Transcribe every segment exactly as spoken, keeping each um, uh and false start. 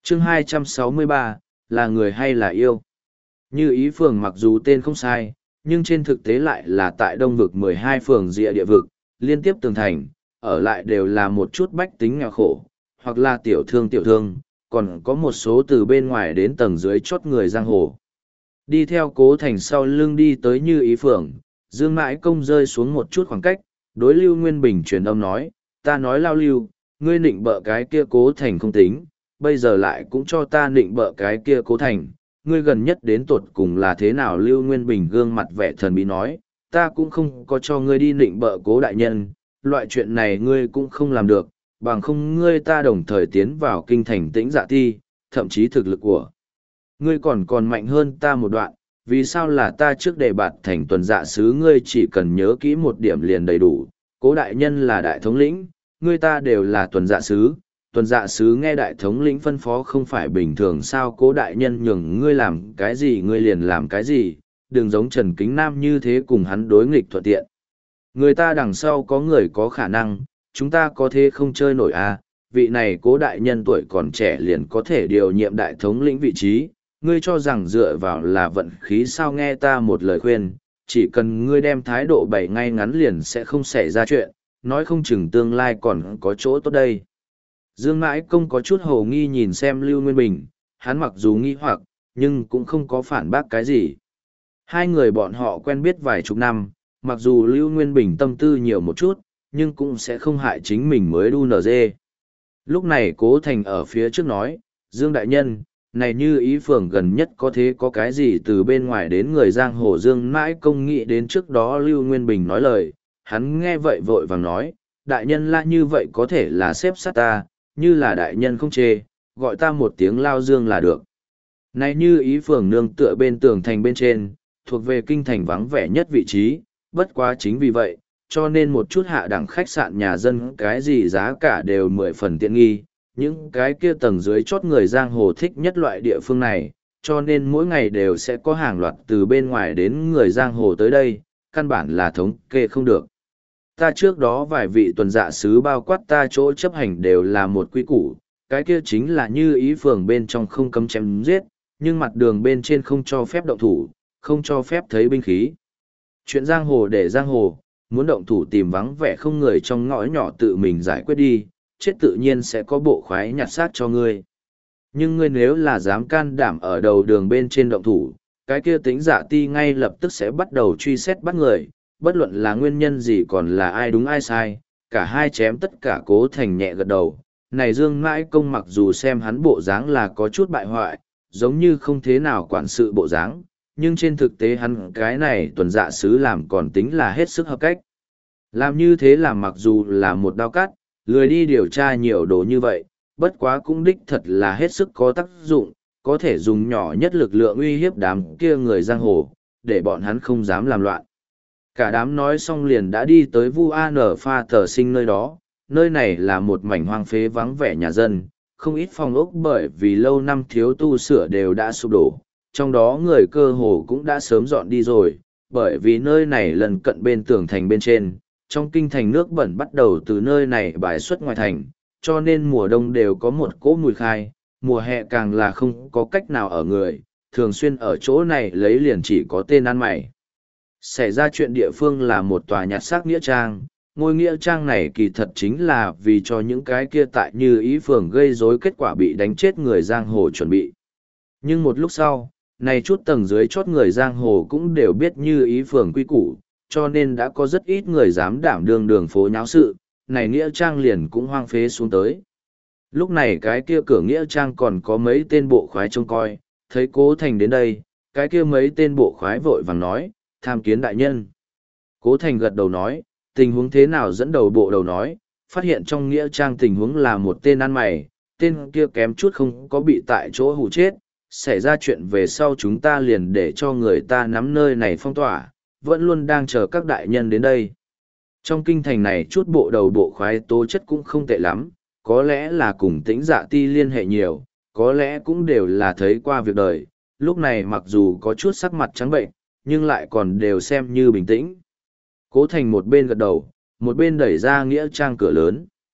chương hai trăm sáu mươi ba, là người hay là yêu? Như Ý phường mặc dù tên không sai, nhưng trên thực tế lại là tại đông vực mười hai phường rìa địa vực, liên tiếp tường thành, ở lại đều là một chút bách tính nghèo khổ, hoặc là tiểu thương tiểu thương, còn có một số từ bên ngoài đến tầng dưới chót người giang hồ. Đi theo Cố Thành sau lưng đi tới Như Ý phường, Dương Mãi Công rơi xuống một chút khoảng cách, đối Lưu Nguyên Bình truyền âm nói, ta nói lao Lưu, ngươi nịnh bợ cái kia Cố Thành không tính, bây giờ lại cũng cho ta nịnh bợ cái kia Cố Thành, ngươi gần nhất đến tột cùng là thế nào? Lưu Nguyên Bình gương mặt vẻ thần bí nói, ta cũng không có cho ngươi đi nịnh bợ Cố đại nhân, loại chuyện này ngươi cũng không làm được, bằng không ngươi ta đồng thời tiến vào kinh thành Tĩnh Dạ Ti, thậm chí thực lực của ngươi còn còn mạnh hơn ta một đoạn, vì sao là ta trước đề bạt thành tuần dạ sứ? Ngươi chỉ cần nhớ kỹ một điểm liền đầy đủ, Cố đại nhân là đại thống lĩnh, ngươi ta đều là tuần dạ sứ, tuần dạ sứ nghe đại thống lĩnh phân phó không phải bình thường sao? Cố đại nhân nhường ngươi làm cái gì ngươi liền làm cái gì, đừng giống Trần Kính Nam như thế cùng hắn đối nghịch thuận tiện. Người ta đằng sau có người có khả năng, chúng ta có thế không chơi nổi à? Vị này Cố đại nhân tuổi còn trẻ liền có thể điều nhiệm đại thống lĩnh vị trí, ngươi cho rằng dựa vào là vận khí sao? Nghe ta một lời khuyên, chỉ cần ngươi đem thái độ bày ngay ngắn liền sẽ không xảy ra chuyện, nói không chừng tương lai còn có chỗ tốt đây. Dương Mãi Công có chút hồ nghi nhìn xem Lưu Nguyên Bình, hắn mặc dù nghi hoặc, nhưng cũng không có phản bác cái gì. Hai người bọn họ quen biết vài chục năm, mặc dù Lưu Nguyên Bình tâm tư nhiều một chút, nhưng cũng sẽ không hại chính mình mới đu nở dê. Lúc này Cố Thành ở phía trước nói, Dương Đại Nhân, này Như Ý phường gần nhất có thế có cái gì từ bên ngoài đến người giang hồ? Dương Mãi Công nghĩ đến trước đó Lưu Nguyên Bình nói lời, hắn nghe vậy vội vàng nói, Đại Nhân là như vậy có thể là xếp sát ta, như là Đại Nhân không chê, gọi ta một tiếng Lao Dương là được. Này Như Ý phường nương tựa bên tường thành bên trên, thuộc về kinh thành vắng vẻ nhất vị trí, bất quá chính vì vậy, cho nên một chút hạ đẳng khách sạn nhà dân cái gì giá cả đều mười phần tiện nghi, những cái kia tầng dưới chót người giang hồ thích nhất loại địa phương này, cho nên mỗi ngày đều sẽ có hàng loạt từ bên ngoài đến người giang hồ tới đây, căn bản là thống kê không được. Ta trước đó vài vị tuần dạ sứ bao quát ta chỗ chấp hành đều là một quy củ, cái kia chính là Như Ý phường bên trong không cấm chém giết, nhưng mặt đường bên trên không cho phép động thủ, không cho phép thấy binh khí. Chuyện giang hồ để giang hồ, muốn động thủ tìm vắng vẻ không người trong ngõ nhỏ tự mình giải quyết đi, chết tự nhiên sẽ có bộ khoái nhặt xác cho ngươi. Nhưng ngươi nếu là dám can đảm ở đầu đường bên trên động thủ, cái kia Tĩnh Dạ Ti ngay lập tức sẽ bắt đầu truy xét bắt người, bất luận là nguyên nhân gì còn là ai đúng ai sai, cả hai chém tất cả. Cố Thành nhẹ gật đầu. Này Dương Mãi Công mặc dù xem hắn bộ dáng là có chút bại hoại, giống như không thế nào quản sự bộ dáng, nhưng trên thực tế hắn cái này tuần dạ sứ làm còn tính là hết sức hợp cách. Làm như thế là mặc dù là một đao cắt, lười đi điều tra nhiều đồ như vậy, bất quá cũng đích thật là hết sức có tác dụng, có thể dùng nhỏ nhất lực lượng uy hiếp đám kia người giang hồ, để bọn hắn không dám làm loạn. Cả đám nói xong liền đã đi tới Vu An Pha Tờ Sinh nơi đó, nơi này là một mảnh hoang phế vắng vẻ nhà dân, không ít phòng ốc bởi vì lâu năm thiếu tu sửa đều đã sụp đổ, trong đó người cơ hồ cũng đã sớm dọn đi rồi, bởi vì nơi này lần cận bên tường thành bên trên, trong kinh thành nước bẩn bắt đầu từ nơi này bài xuất ngoài thành, cho nên mùa đông đều có một cỗ mùi khai, mùa hè càng là không có cách nào ở người, thường xuyên ở chỗ này lấy liền chỉ có tên ăn mày. Xảy ra chuyện địa phương là một tòa nhặt xác nghĩa trang, ngôi nghĩa trang này kỳ thật chính là vì cho những cái kia tại Như Ý phường gây rối kết quả bị đánh chết người giang hồ chuẩn bị. Nhưng một lúc sau, này chút tầng dưới chót người giang hồ cũng đều biết Như Ý phường quy củ, cho nên đã có rất ít người dám đảm đương đường phố nháo sự, này nghĩa trang liền cũng hoang phế xuống tới. Lúc này cái kia cửa nghĩa trang còn có mấy tên bộ khoái trông coi, thấy Cố Thành đến đây, cái kia mấy tên bộ khoái vội vàng nói, tham kiến đại nhân. Cố Thành gật đầu nói, tình huống thế nào? Dẫn đầu bộ đầu nói, phát hiện trong nghĩa trang tình huống là một tên ăn mày, tên kia kém chút không có bị tại chỗ hù chết, xảy ra chuyện về sau chúng ta liền để cho người ta nắm nơi này phong tỏa, vẫn luôn đang chờ các đại nhân đến đây. Trong kinh thành này chút bộ đầu bộ khoái tố chất cũng không tệ lắm, có lẽ là cùng Tĩnh Dạ Ti liên hệ nhiều, có lẽ cũng đều là thấy qua việc đời, lúc này mặc dù có chút sắc mặt trắng bệnh, nhưng lại còn đều xem như bình tĩnh. Cố Thành một bên gật đầu, một bên đẩy ra nghĩa trang cửa lớn.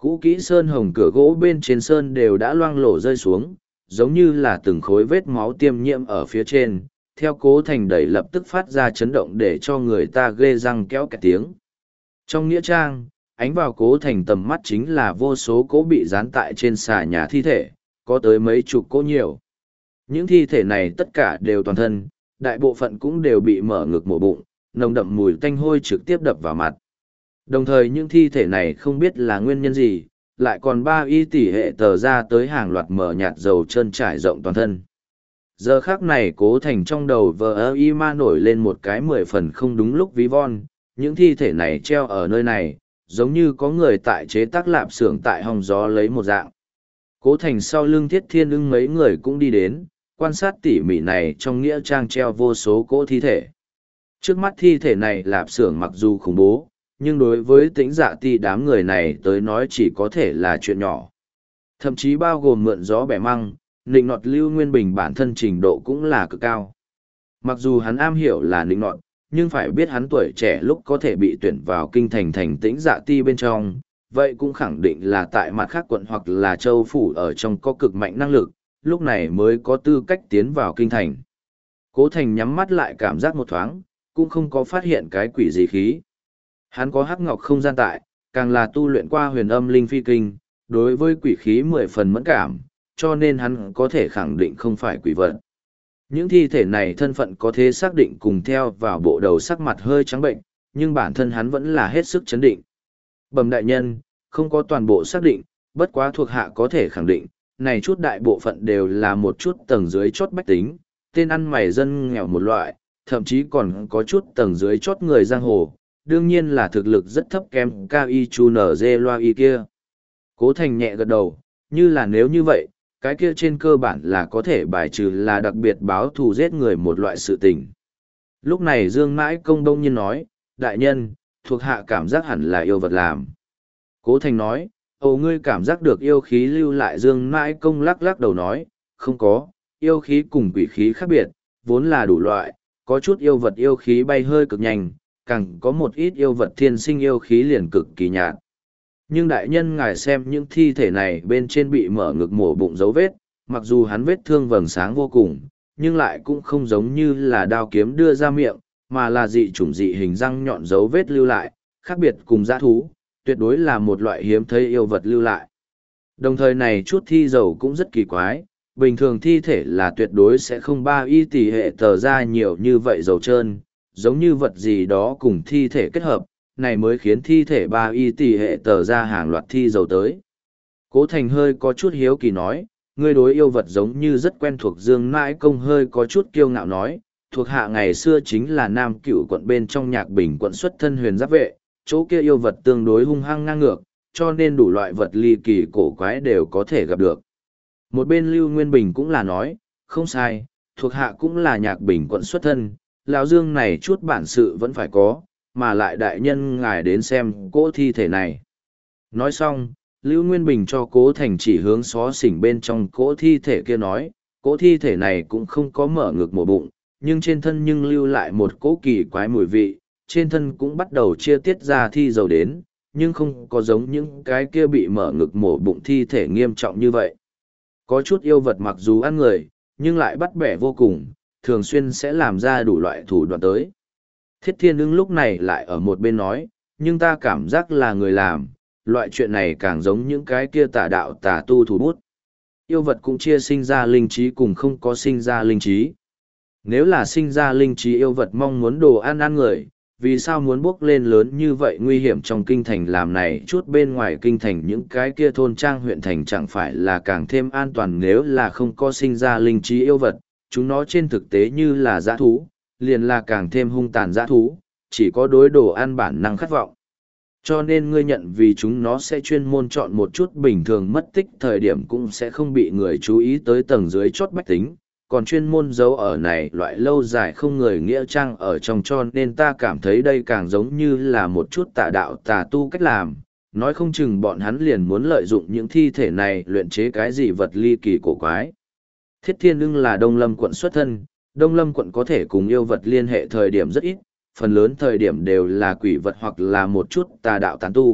Cũ kỹ sơn hồng cửa gỗ bên trên sơn đều đã loang lổ rơi xuống, giống như là từng khối vết máu tiêm nhiễm ở phía trên, theo Cố Thành đẩy lập tức phát ra chấn động để cho người ta ghê răng kéo cả tiếng. Trong nghĩa trang, ánh vào Cố Thành tầm mắt chính là vô số cỗ bị dán tại trên xà nhà thi thể, có tới mấy chục cỗ nhiều. Những thi thể này tất cả đều toàn thân, đại bộ phận cũng đều bị mở ngực mổ bụng, nồng đậm mùi tanh hôi trực tiếp đập vào mặt. Đồng thời những thi thể này không biết là nguyên nhân gì, lại còn ba y tỷ hệ tờ ra tới hàng loạt mở nhạt dầu chân trải rộng toàn thân. Giờ khác này Cố Thành trong đầu vờ ơ y ma nổi lên một cái mười phần không đúng lúc ví von, những thi thể này treo ở nơi này, giống như có người tại chế tác lạp xưởng tại hòng gió lấy một dạng. Cố Thành sau lưng Thiết Thiên Ưng mấy người cũng đi đến, quan sát tỉ mỉ này trong nghĩa trang treo vô số cỗ thi thể. Trước mắt thi thể này lạp xưởng mặc dù khủng bố, nhưng đối với Tĩnh Dạ Ti đám người này tới nói chỉ có thể là chuyện nhỏ. Thậm chí bao gồm mượn gió bẻ măng, nịnh nọt Lưu Nguyên Bình bản thân trình độ cũng là cực cao. Mặc dù hắn am hiểu là nịnh nọt, nhưng phải biết hắn tuổi trẻ lúc có thể bị tuyển vào kinh thành thành Tĩnh Dạ Ti bên trong, vậy cũng khẳng định là tại mặt khác quận hoặc là châu phủ ở trong có cực mạnh năng lực, lúc này mới có tư cách tiến vào kinh thành. Cố Thành nhắm mắt lại cảm giác một thoáng, cũng không có phát hiện cái quỷ gì khí. Hắn có hắc ngọc không gian tại, càng là tu luyện qua huyền âm linh phi kinh, đối với quỷ khí mười phần mẫn cảm, cho nên hắn có thể khẳng định không phải quỷ vật. Những thi thể này thân phận có thể xác định cùng theo vào bộ đầu sắc mặt hơi trắng bệnh, nhưng bản thân hắn vẫn là hết sức chấn định. Bẩm đại nhân, không có toàn bộ xác định, bất quá thuộc hạ có thể khẳng định, này chút đại bộ phận đều là một chút tầng dưới chốt bách tính, tên ăn mày dân nghèo một loại, thậm chí còn có chút tầng dưới chốt người giang hồ, đương nhiên là thực lực rất thấp kém cao y chu nở dê loa y kia. Cố Thành nhẹ gật đầu, như là nếu như vậy, cái kia trên cơ bản là có thể bài trừ là đặc biệt báo thù giết người một loại sự tình. Lúc này Dương Mãi Công đông nhiên nói, đại nhân, thuộc hạ cảm giác hẳn là yêu vật làm. Cố Thành nói, ồ ngươi cảm giác được yêu khí lưu lại. Dương Mãi Công lắc lắc đầu nói, không có, yêu khí cùng quỷ khí khác biệt, vốn là đủ loại, có chút yêu vật yêu khí bay hơi cực nhanh, càng có một ít yêu vật thiên sinh yêu khí liền cực kỳ nhạt. Nhưng đại nhân ngài xem những thi thể này bên trên bị mở ngực mổ bụng dấu vết, mặc dù hắn vết thương vầng sáng vô cùng, nhưng lại cũng không giống như là đao kiếm đưa ra miệng, mà là dị chủng dị hình răng nhọn dấu vết lưu lại, khác biệt cùng dã thú, tuyệt đối là một loại hiếm thấy yêu vật lưu lại. Đồng thời này chút thi dầu cũng rất kỳ quái, bình thường thi thể là tuyệt đối sẽ không ba y tỷ hệ tờ ra nhiều như vậy dầu trơn, giống như vật gì đó cùng thi thể kết hợp, này mới khiến thi thể ba y tỷ hệ tờ ra hàng loạt thi dầu tới. Cố Thành hơi có chút hiếu kỳ nói, ngươi đối yêu vật giống như rất quen thuộc. Dương Mãi Công hơi có chút kiêu ngạo nói, thuộc hạ ngày xưa chính là Nam Cửu quận bên trong Nhạc Bình quận xuất thân huyền giáp vệ, chỗ kia yêu vật tương đối hung hăng ngang ngược, cho nên đủ loại vật ly kỳ cổ quái đều có thể gặp được. Một bên Lưu Nguyên Bình cũng là nói, không sai, thuộc hạ cũng là Nhạc Bình quận xuất thân, lão Dương này chút bản sự vẫn phải có, mà lại đại nhân ngài đến xem cỗ thi thể này. Nói xong, Lưu Nguyên Bình cho Cố Thành chỉ hướng xó xỉnh bên trong cỗ thi thể kia nói, cỗ thi thể này cũng không có mở ngực mổ bụng, nhưng trên thân nhưng lưu lại một cỗ kỳ quái mùi vị, trên thân cũng bắt đầu chia tiết ra thi dầu đến, nhưng không có giống những cái kia bị mở ngực mổ bụng thi thể nghiêm trọng như vậy. Có chút yêu vật mặc dù ăn người, nhưng lại bắt bẻ vô cùng, thường xuyên sẽ làm ra đủ loại thủ đoạn tới. Thiết Thiên Ưng lúc này lại ở một bên nói, nhưng ta cảm giác là người làm, loại chuyện này càng giống những cái kia tà đạo tà tu thủ bút. Yêu vật cũng chia sinh ra linh trí cùng không có sinh ra linh trí. Nếu là sinh ra linh trí yêu vật mong muốn đồ ăn ăn người, vì sao muốn bước lên lớn như vậy nguy hiểm trong kinh thành làm này chút bên ngoài kinh thành những cái kia thôn trang huyện thành chẳng phải là càng thêm an toàn. Nếu là không có sinh ra linh trí yêu vật, chúng nó trên thực tế như là dã thú, liền là càng thêm hung tàn dã thú, chỉ có đối đồ ăn bản năng khát vọng. Cho nên ngươi nhận vì chúng nó sẽ chuyên môn chọn một chút bình thường mất tích thời điểm cũng sẽ không bị người chú ý tới tầng dưới chốt bách tính, còn chuyên môn giấu ở này loại lâu dài không người nghĩa trang ở trong, cho nên ta cảm thấy đây càng giống như là một chút tà đạo tà tu cách làm, nói không chừng bọn hắn liền muốn lợi dụng những thi thể này luyện chế cái gì vật ly kỳ cổ quái. Thiết Thiên Ưng là Đông Lâm quận xuất thân, Đông Lâm quận có thể cùng yêu vật liên hệ thời điểm rất ít, phần lớn thời điểm đều là quỷ vật hoặc là một chút tà đạo tán tu,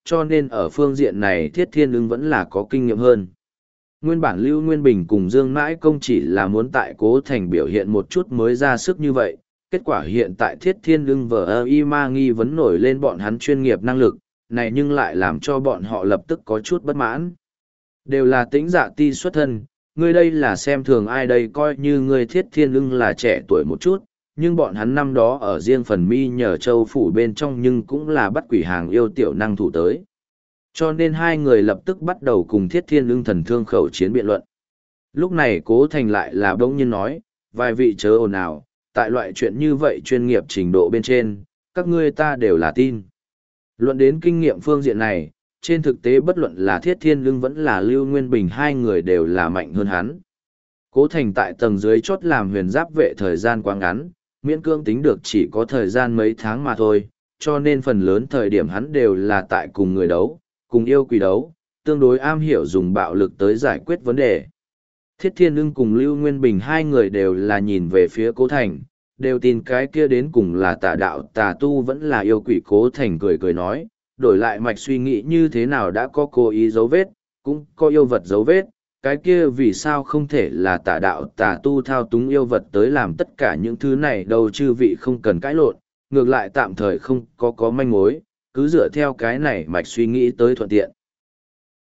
cho nên ở phương diện này Thiết Thiên Ưng vẫn là có kinh nghiệm hơn. Nguyên bản Lưu Nguyên Bình cùng Dương Mãi Công chỉ là muốn tại Cố Thành biểu hiện một chút mới ra sức như vậy, kết quả hiện tại Thiết Thiên Ưng vờ y ma nghi vấn nổi lên bọn hắn chuyên nghiệp năng lực, này nhưng lại làm cho bọn họ lập tức có chút bất mãn. Đều là tĩnh dạ ti xuất thân, ngươi đây là xem thường ai đây, coi như ngươi Thiết Thiên Ưng là trẻ tuổi một chút, nhưng bọn hắn năm đó ở riêng phần mi nhờ châu phủ bên trong nhưng cũng là bắt quỷ hàng yêu tiểu năng thủ tới. Cho nên hai người lập tức bắt đầu cùng Thiết Thiên Ưng thần thương khẩu chiến biện luận. Lúc này Cố Thành lại là bỗng nhiên nói, vài vị chớ ồn ào, tại loại chuyện như vậy chuyên nghiệp trình độ bên trên, các ngươi ta đều là tin. Luận đến kinh nghiệm phương diện này, trên thực tế bất luận là Thiết Thiên Ưng vẫn là Lưu Nguyên Bình, hai người đều là mạnh hơn hắn. Cố Thành tại tầng dưới chốt làm huyền giáp vệ thời gian quá ngắn, miễn cưỡng tính được chỉ có thời gian mấy tháng mà thôi, cho nên phần lớn thời điểm hắn đều là tại cùng người đấu, cùng yêu quỷ đấu, tương đối am hiểu dùng bạo lực tới giải quyết vấn đề. Thiết Thiên Ưng cùng Lưu Nguyên Bình hai người đều là nhìn về phía Cố Thành, đều tin cái kia đến cùng là tà đạo tà tu vẫn là yêu quỷ. Cố Thành cười cười nói, đổi lại mạch suy nghĩ như thế nào đã có cố ý dấu vết, cũng có yêu vật dấu vết, cái kia vì sao không thể là tà đạo tà tu thao túng yêu vật tới làm tất cả những thứ này đâu, chư vị không cần cãi lộn, ngược lại tạm thời không có có manh mối, cứ dựa theo cái này mạch suy nghĩ tới thuận tiện.